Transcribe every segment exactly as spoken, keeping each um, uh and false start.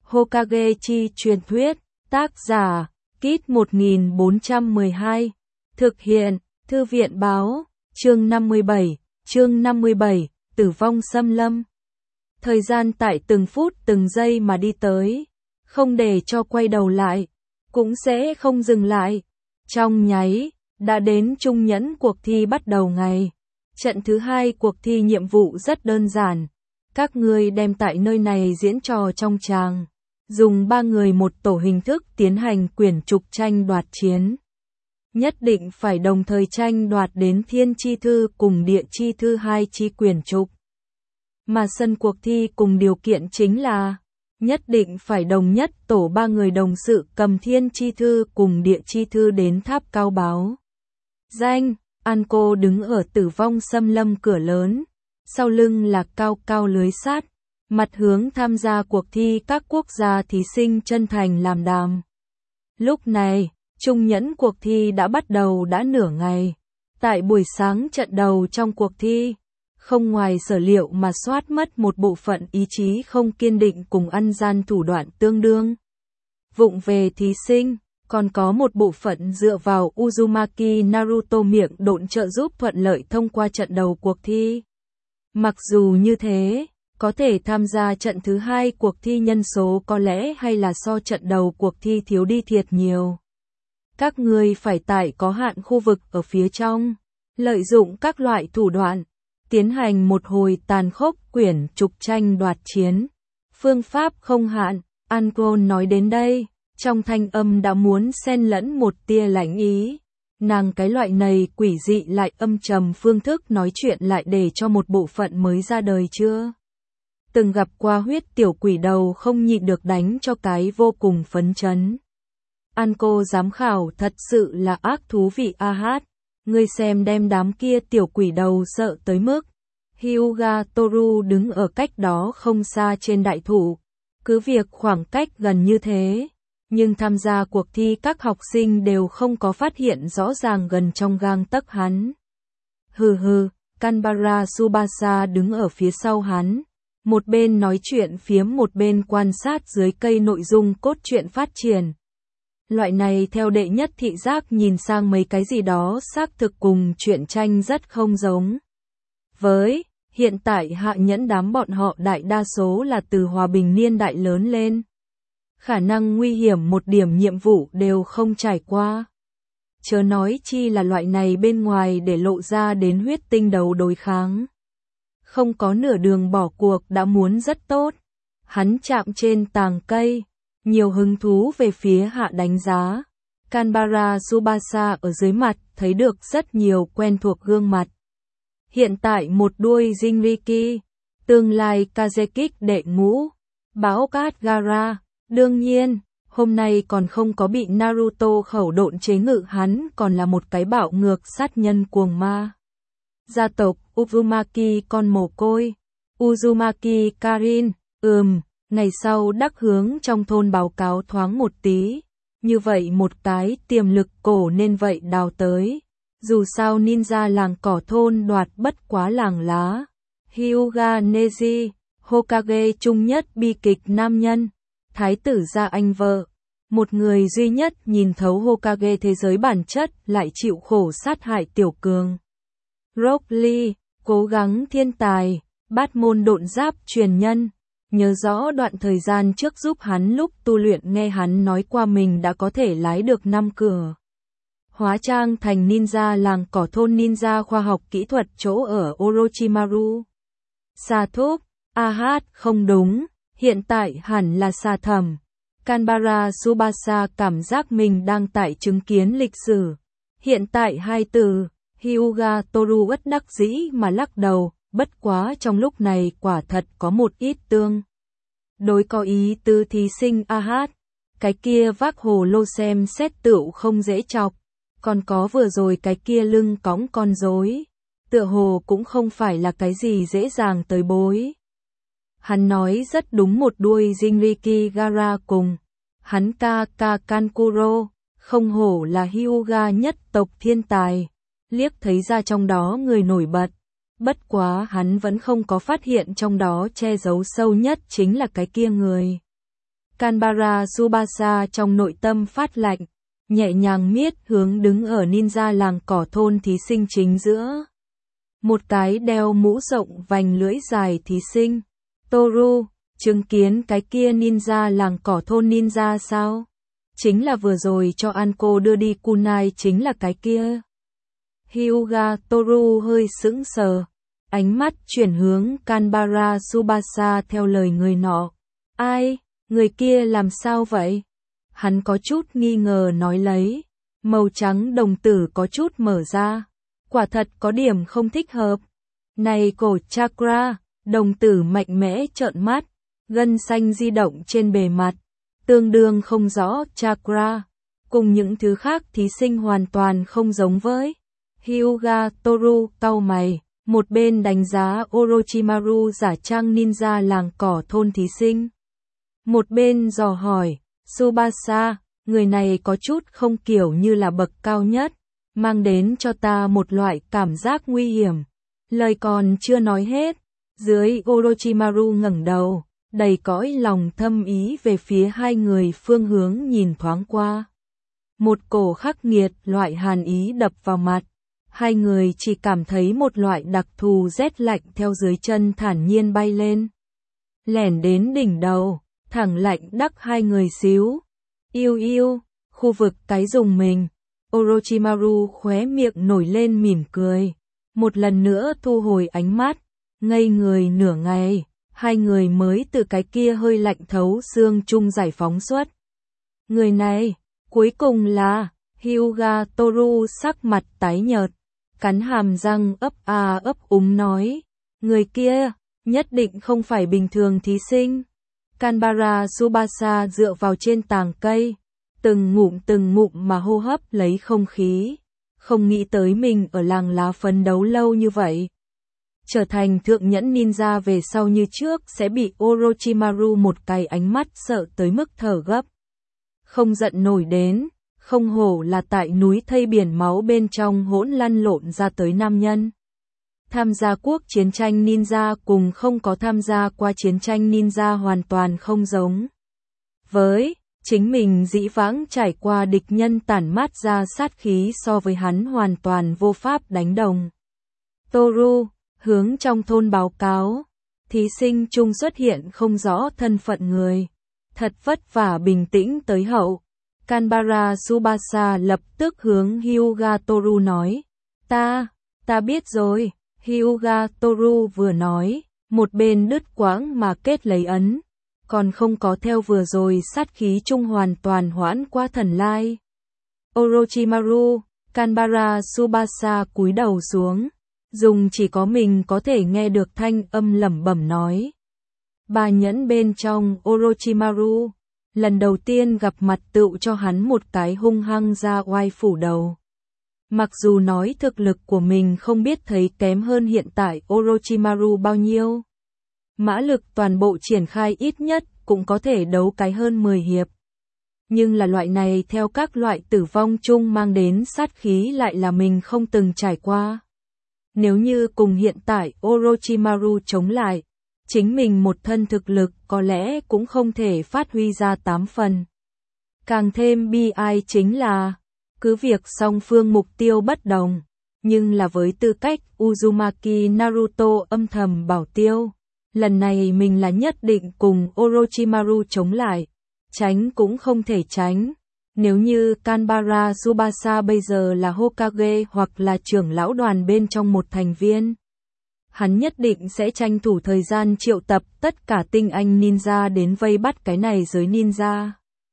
Hokage chi truyền thuyết, tác giả, Kit một nghìn bốn trăm mười hai, thực hiện, Thư viện báo, chương năm mươi bảy, chương năm mươi bảy, tử vong xâm lâm. Thời gian tại từng phút từng giây mà đi tới, không để cho quay đầu lại, cũng sẽ không dừng lại. Trong nháy, đã đến trung nhẫn cuộc thi bắt đầu ngày. Trận thứ hai cuộc thi nhiệm vụ rất đơn giản. Các ngươi đem tại nơi này diễn trò trong tràng, dùng ba người một tổ hình thức tiến hành quyển trục tranh đoạt chiến. Nhất định phải đồng thời tranh đoạt đến thiên chi thư cùng địa chi thư hai chi quyển trục. Mà sân cuộc thi cùng điều kiện chính là nhất định phải đồng nhất tổ ba người đồng sự cầm thiên chi thư cùng địa chi thư đến tháp cao báo danh. Anko đứng ở tử vong xâm lâm cửa lớn, sau lưng là cao cao lưới sắt, mặt hướng tham gia cuộc thi các quốc gia thí sinh chân thành làm đàm. Lúc này, trung nhẫn cuộc thi đã bắt đầu đã nửa ngày. Tại buổi sáng trận đầu trong cuộc thi, không ngoài sở liệu mà soát mất một bộ phận ý chí không kiên định cùng ăn gian thủ đoạn tương đương vụng về thí sinh, còn có một bộ phận dựa vào Uzumaki Naruto miệng độn trợ giúp thuận lợi thông qua trận đầu cuộc thi. Mặc dù như thế, có thể tham gia trận thứ hai cuộc thi nhân số có lẽ hay là so trận đầu cuộc thi thiếu đi thiệt nhiều. Các ngươi phải tại có hạn khu vực ở phía trong, lợi dụng các loại thủ đoạn, tiến hành một hồi tàn khốc quyển trục tranh đoạt chiến. Phương pháp không hạn, Anko nói đến đây, trong thanh âm đã muốn xen lẫn một tia lãnh ý. Nàng cái loại này quỷ dị lại âm trầm phương thức nói chuyện lại để cho một bộ phận mới ra đời chưa từng gặp qua huyết tiểu quỷ đầu không nhịn được đánh cho cái vô cùng phấn chấn. Anko giám khảo thật sự là ác thú vị a hát, ngươi xem đem đám kia tiểu quỷ đầu sợ tới mức. Hyuga Toru đứng ở cách đó không xa trên đại thụ, cứ việc khoảng cách gần như thế, nhưng tham gia cuộc thi các học sinh đều không có phát hiện rõ ràng gần trong gang tấc hắn. Hừ hừ, Kanbara Tsubasa đứng ở phía sau hắn, một bên nói chuyện phiếm một bên quan sát dưới cây nội dung cốt truyện phát triển. Loại này theo đệ nhất thị giác nhìn sang mấy cái gì đó xác thực cùng truyện tranh rất không giống. Với, hiện tại hạ nhẫn đám bọn họ đại đa số là từ hòa bình niên đại lớn lên. Khả năng nguy hiểm một điểm nhiệm vụ đều không trải qua. Chớ nói chi là loại này bên ngoài để lộ ra đến huyết tinh đầu đối kháng. Không có nửa đường bỏ cuộc đã muốn rất tốt. Hắn chạm trên tàng cây, nhiều hứng thú về phía hạ đánh giá. Kanbara Tsubasa ở dưới mặt thấy được rất nhiều quen thuộc gương mặt. Hiện tại một đuôi Jinriki, tương lai Kazekik đệ ngũ, Bão Cát Gara. Đương nhiên, hôm nay còn không có bị Naruto khẩu độn chế ngự, hắn còn là một cái bạo ngược sát nhân cuồng ma. Gia tộc Uzumaki con mồ côi, Uzumaki Karin, ừm, ngày sau đắc hướng trong thôn báo cáo thoáng một tí, như vậy một cái tiềm lực cổ nên vậy đào tới. Dù sao ninja làng cỏ thôn đoạt bất quá làng lá. Hyuga Neji, Hokage trung nhất bi kịch nam nhân. Thái tử gia anh vợ, một người duy nhất nhìn thấu Hokage thế giới bản chất lại chịu khổ sát hại tiểu cường. Rock Lee, cố gắng thiên tài, bát môn độn giáp truyền nhân. Nhớ rõ đoạn thời gian trước giúp hắn lúc tu luyện nghe hắn nói qua mình đã có thể lái được năm cửa. Hóa trang thành ninja làng cỏ thôn ninja khoa học kỹ thuật chỗ ở Orochimaru. Sa thúc, a hát không đúng. Hiện tại hẳn là Sa Thẩm. Kanbara Tsubasa cảm giác mình đang tại chứng kiến lịch sử. Hiện tại hai từ, Hyuga Toru bất đắc dĩ mà lắc đầu, bất quá trong lúc này quả thật có một ít tương. Đối có ý tứ thí sinh a hát, cái kia vác hồ lô xem xét tựu không dễ chọc, còn có vừa rồi cái kia lưng cõng con rối, tựa hồ cũng không phải là cái gì dễ dàng tới bối. Hắn nói rất đúng, một đuôi Jinriki Gara cùng hắn ca ca Kankuro, không hổ là Hyuga nhất tộc thiên tài, liếc thấy ra trong đó người nổi bật. Bất quá hắn vẫn không có phát hiện trong đó che giấu sâu nhất chính là cái kia người. Kanbara Tsubasa trong nội tâm phát lạnh, nhẹ nhàng miết hướng đứng ở ninja làng cỏ thôn thí sinh chính giữa. Một cái đeo mũ rộng vành lưỡi dài thí sinh. Toru, chứng kiến cái kia ninja làng cỏ thôn ninja sao? Chính là vừa rồi cho Anko đưa đi kunai chính là cái kia. Hyuga Toru hơi sững sờ, ánh mắt chuyển hướng Kanbara Tsubasa theo lời người nọ. Ai, người kia làm sao vậy? Hắn có chút nghi ngờ nói lấy, màu trắng đồng tử có chút mở ra, quả thật có điểm không thích hợp. Này cổ chakra, đồng tử mạnh mẽ trợn mắt, gân xanh di động trên bề mặt, tương đương không rõ chakra, cùng những thứ khác thí sinh hoàn toàn không giống với. Hyuga Toru cau mày, một bên đánh giá Orochimaru giả trang ninja làng cỏ thôn thí sinh. Một bên dò hỏi, Tsubasa, người này có chút không kiểu như là bậc cao nhất, mang đến cho ta một loại cảm giác nguy hiểm. Lời còn chưa nói hết, dưới Orochimaru ngẩng đầu, đầy cõi lòng thâm ý về phía hai người phương hướng nhìn thoáng qua. Một cổ khắc nghiệt loại hàn ý đập vào mặt, hai người chỉ cảm thấy một loại đặc thù rét lạnh theo dưới chân thản nhiên bay lên. Lẻn đến đỉnh đầu, thẳng lạnh đắc hai người xíu. Yêu yêu, khu vực cái dùng mình. Orochimaru khóe miệng nổi lên mỉm cười, một lần nữa thu hồi ánh mắt, ngây người nửa ngày, hai người mới từ cái kia hơi lạnh thấu xương chung giải phóng xuất. Người này, cuối cùng là, Hyuga Toru sắc mặt tái nhợt, cắn hàm răng ấp a ấp úng nói, người kia, nhất định không phải bình thường thí sinh. Kanbara Tsubasa dựa vào trên tàng cây, từng ngụm từng ngụm mà hô hấp lấy không khí, không nghĩ tới mình ở làng lá phấn đấu lâu như vậy. Trở thành thượng nhẫn ninja về sau như trước sẽ bị Orochimaru một cái ánh mắt sợ tới mức thở gấp. Không giận nổi đến, không hổ là tại núi thây biển máu bên trong hỗn lăn lộn ra tới nam nhân. Tham gia quốc chiến tranh ninja cùng không có tham gia qua chiến tranh ninja hoàn toàn không giống. Với chính mình dĩ vãng trải qua địch nhân tản mát ra sát khí so với hắn hoàn toàn vô pháp đánh đồng. Toru, hướng trong thôn báo cáo, thí sinh chung xuất hiện không rõ thân phận người. Thật vất vả bình tĩnh tới hậu. Kanbara Tsubasa lập tức hướng Hyuga Toru nói, ta, ta biết rồi. Hyuga Toru vừa nói, một bên đứt quãng mà kết lấy ấn, còn không có theo vừa rồi sát khí chung hoàn toàn hoãn qua thần lai. Orochimaru, Kanbara Tsubasa cúi đầu xuống, dùng chỉ có mình có thể nghe được thanh âm lẩm bẩm nói. Bà nhẫn bên trong Orochimaru, lần đầu tiên gặp mặt tựu cho hắn một cái hung hăng ra oai phủ đầu. Mặc dù nói thực lực của mình không biết thấy kém hơn hiện tại Orochimaru bao nhiêu. Mã lực toàn bộ triển khai ít nhất cũng có thể đấu cái hơn mười hiệp. Nhưng là loại này theo các loại tử vong chung mang đến sát khí lại là mình không từng trải qua. Nếu như cùng hiện tại Orochimaru chống lại, chính mình một thân thực lực có lẽ cũng không thể phát huy ra tám phần. Càng thêm bi ai chính là, cứ việc song phương mục tiêu bất đồng, nhưng là với tư cách Uzumaki Naruto âm thầm bảo tiêu, lần này mình là nhất định cùng Orochimaru chống lại, tránh cũng không thể tránh. Nếu như Kanbara Tsubasa bây giờ là Hokage hoặc là trưởng lão đoàn bên trong một thành viên, hắn nhất định sẽ tranh thủ thời gian triệu tập tất cả tinh anh ninja đến vây bắt cái này giới ninja.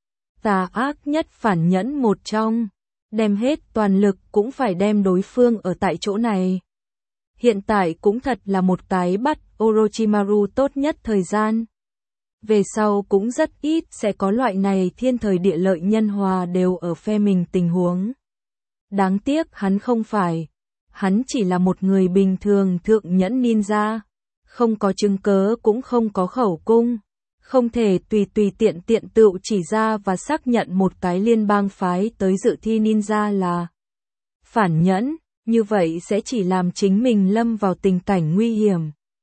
Tà ác nhất phản nhẫn một trong, đem hết toàn lực cũng phải đem đối phương ở tại chỗ này. Hiện tại cũng thật là một cái bắt Orochimaru tốt nhất thời gian. Về sau cũng rất ít sẽ có loại này thiên thời địa lợi nhân hòa đều ở phe mình tình huống. Đáng tiếc hắn không phải. Hắn chỉ là một người bình thường thượng nhẫn ninja. Không có chứng cớ cũng không có khẩu cung. Không thể tùy tùy tiện tiện tự chỉ ra và xác nhận một cái liên bang phái tới dự thi ninja là phản nhẫn. Như vậy sẽ chỉ làm chính mình lâm vào tình cảnh nguy hiểm.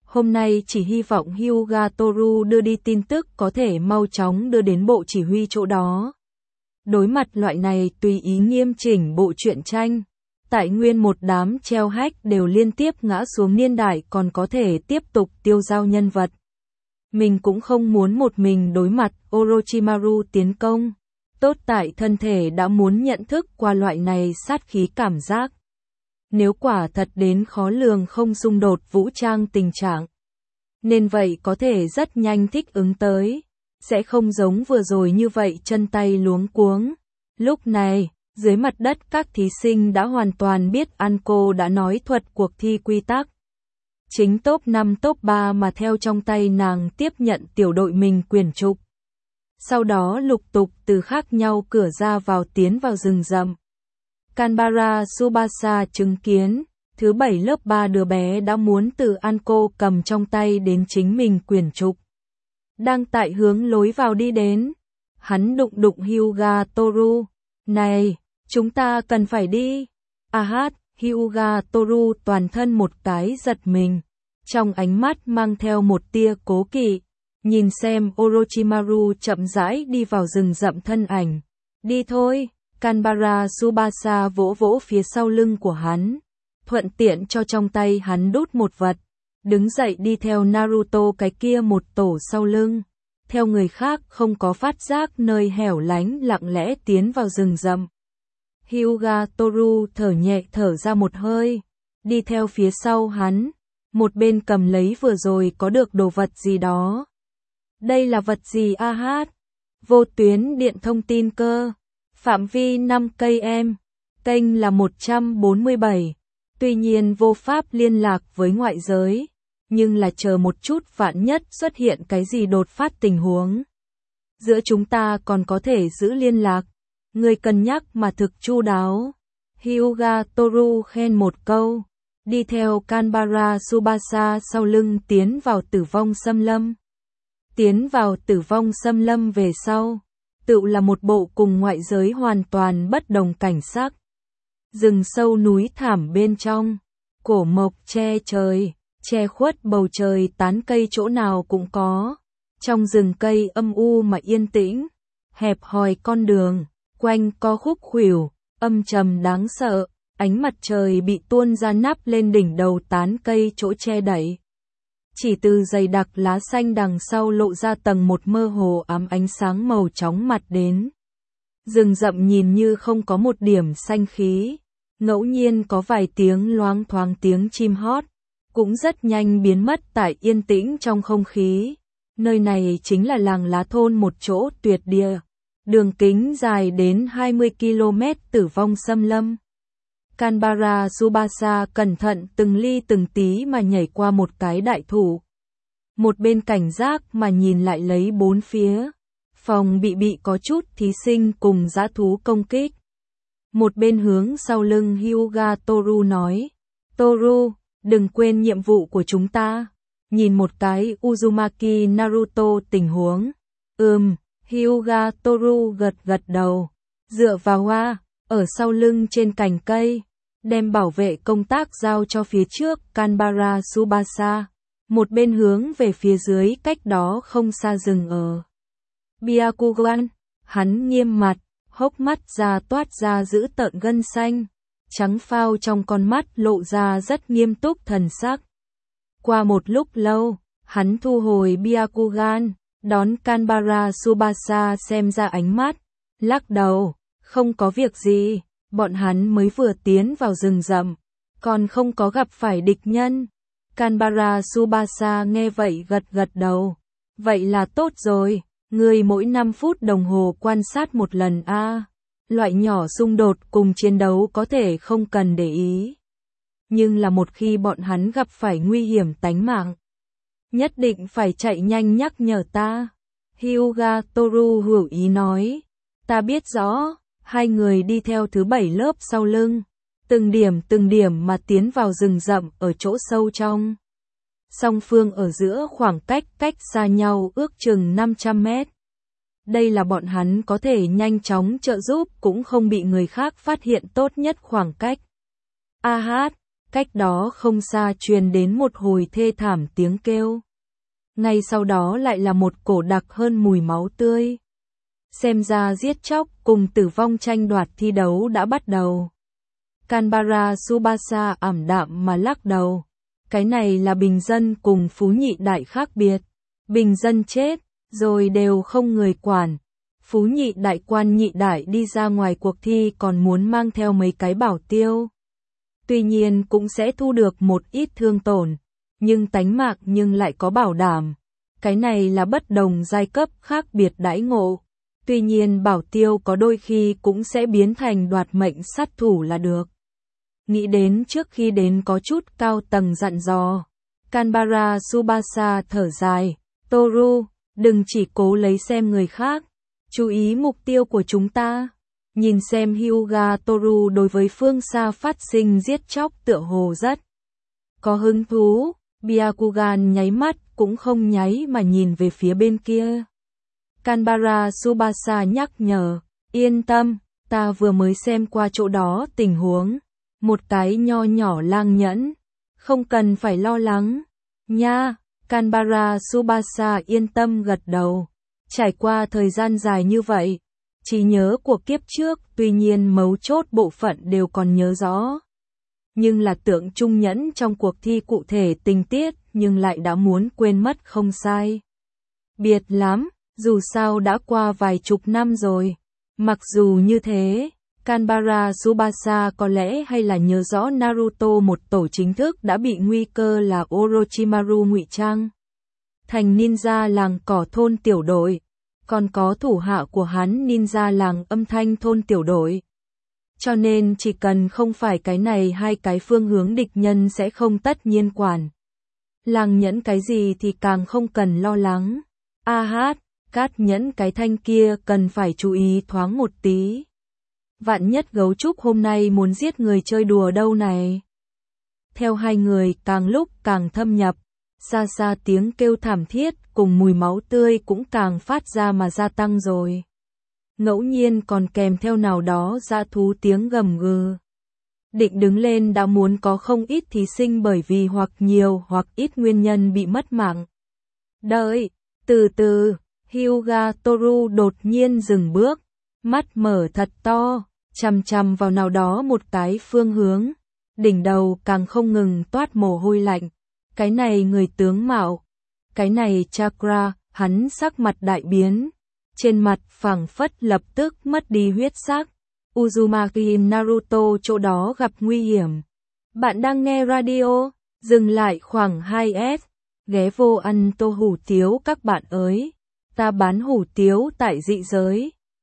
Hôm nay chỉ hy vọng Hyuga Toru đưa đi tin tức có thể mau chóng đưa đến bộ chỉ huy chỗ đó. Đối mặt loại này tùy ý nghiêm chỉnh bộ truyện tranh, tại nguyên một đám treo hách đều liên tiếp ngã xuống niên đại còn có thể tiếp tục tiêu dao nhân vật. Mình cũng không muốn một mình đối mặt Orochimaru tiến công. Tốt tại thân thể đã muốn nhận thức qua loại này sát khí cảm giác. Nếu quả thật đến khó lường không xung đột vũ trang tình trạng. Nên vậy có thể rất nhanh thích ứng tới. Sẽ không giống vừa rồi như vậy chân tay luống cuống. Lúc này, dưới mặt đất các thí sinh đã hoàn toàn biết Anko đã nói thuật cuộc thi quy tắc. Chính top năm top ba mà theo trong tay nàng tiếp nhận tiểu đội mình quyền trục. Sau đó lục tục từ khác nhau cửa ra vào tiến vào rừng rậm. Kanbara Tsubasa chứng kiến, thứ bảy lớp ba đứa bé đã muốn từ Anko cầm trong tay đến chính mình quyền trục. Đang tại hướng lối vào đi đến. Hắn đụng đụng Hyuga Toru. Này, chúng ta cần phải đi. À hát, Hyuga Toru toàn thân một cái giật mình. Trong ánh mắt mang theo một tia cố kỵ. Nhìn xem Orochimaru chậm rãi đi vào rừng rậm thân ảnh. Đi thôi, Kanbara Tsubasa vỗ vỗ phía sau lưng của hắn. Thuận tiện cho trong tay hắn đút một vật. Đứng dậy đi theo Naruto cái kia một tổ sau lưng. Theo người khác không có phát giác nơi hẻo lánh lặng lẽ tiến vào rừng rậm. Hyuga Toru thở nhẹ thở ra một hơi. Đi theo phía sau hắn. Một bên cầm lấy vừa rồi có được đồ vật gì đó. Đây là vật gì a hát? Vô tuyến điện thông tin cơ. Phạm vi năm cây em. Kênh là một trăm bốn mươi bảy. Tuy nhiên vô pháp liên lạc với ngoại giới. Nhưng là chờ một chút vạn nhất xuất hiện cái gì đột phát tình huống. Giữa chúng ta còn có thể giữ liên lạc. Người cân nhắc mà thực chu đáo. Hyuga Toru khen một câu. Đi theo Kanbara Tsubasa sau lưng tiến vào tử vong xâm lâm. Tiến vào tử vong xâm lâm về sau. Tự là một bộ cùng ngoại giới hoàn toàn bất đồng cảnh sắc. Rừng sâu núi thảm bên trong. Cổ mộc che trời. Che khuất bầu trời tán cây chỗ nào cũng có. Trong rừng cây âm u mà yên tĩnh. Hẹp hòi con đường. Quanh co khúc khuỷu. Âm trầm đáng sợ. Ánh mặt trời bị tuôn ra nắp lên đỉnh đầu tán cây chỗ che đậy. Chỉ từ dày đặc lá xanh đằng sau lộ ra tầng một mơ hồ ám ánh sáng màu chóng mặt đến. Rừng rậm nhìn như không có một điểm xanh khí. Ngẫu nhiên có vài tiếng loáng thoáng tiếng chim hót. Cũng rất nhanh biến mất tại yên tĩnh trong không khí. Nơi này chính là làng lá thôn một chỗ tuyệt địa. Đường kính dài đến hai mươi ki lô mét tử vong xâm lâm. Kanbara Tsubasa cẩn thận từng ly từng tí mà nhảy qua một cái đại thụ. Một bên cảnh giác mà nhìn lại lấy bốn phía. Phòng bị bị có chút thí sinh cùng dã thú công kích. Một bên hướng sau lưng Hyuga Toru nói. Toru, đừng quên nhiệm vụ của chúng ta. Nhìn một cái Uzumaki Naruto tình huống. Ừm, Hyuga Toru gật gật đầu. Dựa vào hoa, ở sau lưng trên cành cây. Đem bảo vệ công tác giao cho phía trước Kanbara Tsubasa. Một bên hướng về phía dưới cách đó không xa rừng ở. Byakugan, hắn nghiêm mặt, hốc mắt ra toát ra giữ tợn gân xanh. Trắng phao trong con mắt lộ ra rất nghiêm túc thần sắc. Qua một lúc lâu, hắn thu hồi Byakugan, đón Kanbara Tsubasa xem ra ánh mắt. Lắc đầu, không có việc gì. Bọn hắn mới vừa tiến vào rừng rậm, còn không có gặp phải địch nhân. Kanbara Tsubasa nghe vậy gật gật đầu. Vậy là tốt rồi, người mỗi năm phút đồng hồ quan sát một lần a. À. Loại nhỏ xung đột cùng chiến đấu có thể không cần để ý. Nhưng là một khi bọn hắn gặp phải nguy hiểm tánh mạng, nhất định phải chạy nhanh nhắc nhở ta. Hyuga Toru hữu ý nói. Ta biết rõ. Hai người đi theo thứ bảy lớp sau lưng, từng điểm từng điểm mà tiến vào rừng rậm ở chỗ sâu trong. Song phương ở giữa khoảng cách cách xa nhau ước chừng năm trăm mét. Đây là bọn hắn có thể nhanh chóng trợ giúp cũng không bị người khác phát hiện tốt nhất khoảng cách. A hát, cách đó không xa truyền đến một hồi thê thảm tiếng kêu. Ngay sau đó lại là một cổ đặc hơn mùi máu tươi. Xem ra giết chóc cùng tử vong tranh đoạt thi đấu đã bắt đầu. Canberra Tsubasa ảm đạm mà lắc đầu. Cái này là bình dân cùng phú nhị đại khác biệt. Bình dân chết, rồi đều không người quản. Phú nhị đại quan nhị đại đi ra ngoài cuộc thi còn muốn mang theo mấy cái bảo tiêu. Tuy nhiên cũng sẽ thu được một ít thương tổn, nhưng tánh mạng nhưng lại có bảo đảm. Cái này là bất đồng giai cấp khác biệt đãi ngộ. Tuy nhiên bảo tiêu có đôi khi cũng sẽ biến thành đoạt mệnh sát thủ là được. Nghĩ đến trước khi đến có chút cao tầng dặn dò. Canberra Tsubasa thở dài. Toru, đừng chỉ cố lấy xem người khác. Chú ý mục tiêu của chúng ta. Nhìn xem Hyuga Toru đối với phương xa phát sinh giết chóc tựa hồ rất có hứng thú. Byakugan nháy mắt cũng không nháy mà nhìn về phía bên kia. Canberra Tsubasa nhắc nhở. Yên tâm, ta vừa mới xem qua chỗ đó tình huống. Một cái nho nhỏ lang nhẫn. Không cần phải lo lắng. Nha, Canberra Tsubasa yên tâm gật đầu. Trải qua thời gian dài như vậy, trí nhớ của kiếp trước tuy nhiên mấu chốt bộ phận đều còn nhớ rõ. Nhưng là tượng trung nhẫn trong cuộc thi cụ thể tình tiết nhưng lại đã muốn quên mất không sai. Biệt lắm, dù sao đã qua vài chục năm rồi. Mặc dù như thế, Canberra Tsubasa có lẽ hay là nhớ rõ Naruto một tổ chính thức đã bị nguy cơ là Orochimaru ngụy trang thành ninja làng cỏ thôn tiểu đội, còn có thủ hạ của hắn ninja làng âm thanh thôn tiểu đội. Cho nên chỉ cần không phải cái này hai cái phương hướng địch nhân sẽ không tất nhiên quản. Làng nhẫn cái gì thì càng không cần lo lắng. A hát, cát nhẫn cái thanh kia cần phải chú ý thoáng một tí. Vạn nhất gấu trúc hôm nay muốn giết người chơi đùa đâu này. Theo hai người càng lúc càng thâm nhập, xa xa tiếng kêu thảm thiết cùng mùi máu tươi cũng càng phát ra mà gia tăng rồi. Ngẫu nhiên còn kèm theo nào đó dã thú tiếng gầm gừ. Định đứng lên đã muốn có không ít thí sinh bởi vì hoặc nhiều hoặc ít nguyên nhân bị mất mạng. Đợi, từ từ, Hyuga Toru đột nhiên dừng bước, mắt mở thật to, chằm chằm vào nào đó một cái phương hướng. Đỉnh đầu càng không ngừng toát mồ hôi lạnh. Cái này người tướng mạo, cái này chakra, hắn sắc mặt đại biến. Trên mặt phảng phất lập tức mất đi huyết sắc. Uzumaki Naruto chỗ đó gặp nguy hiểm. Bạn đang nghe radio, dừng lại khoảng hai S. Ghé vô ăn tô hủ tiếu các bạn ơi. Ta bán hủ tiếu tại dị giới.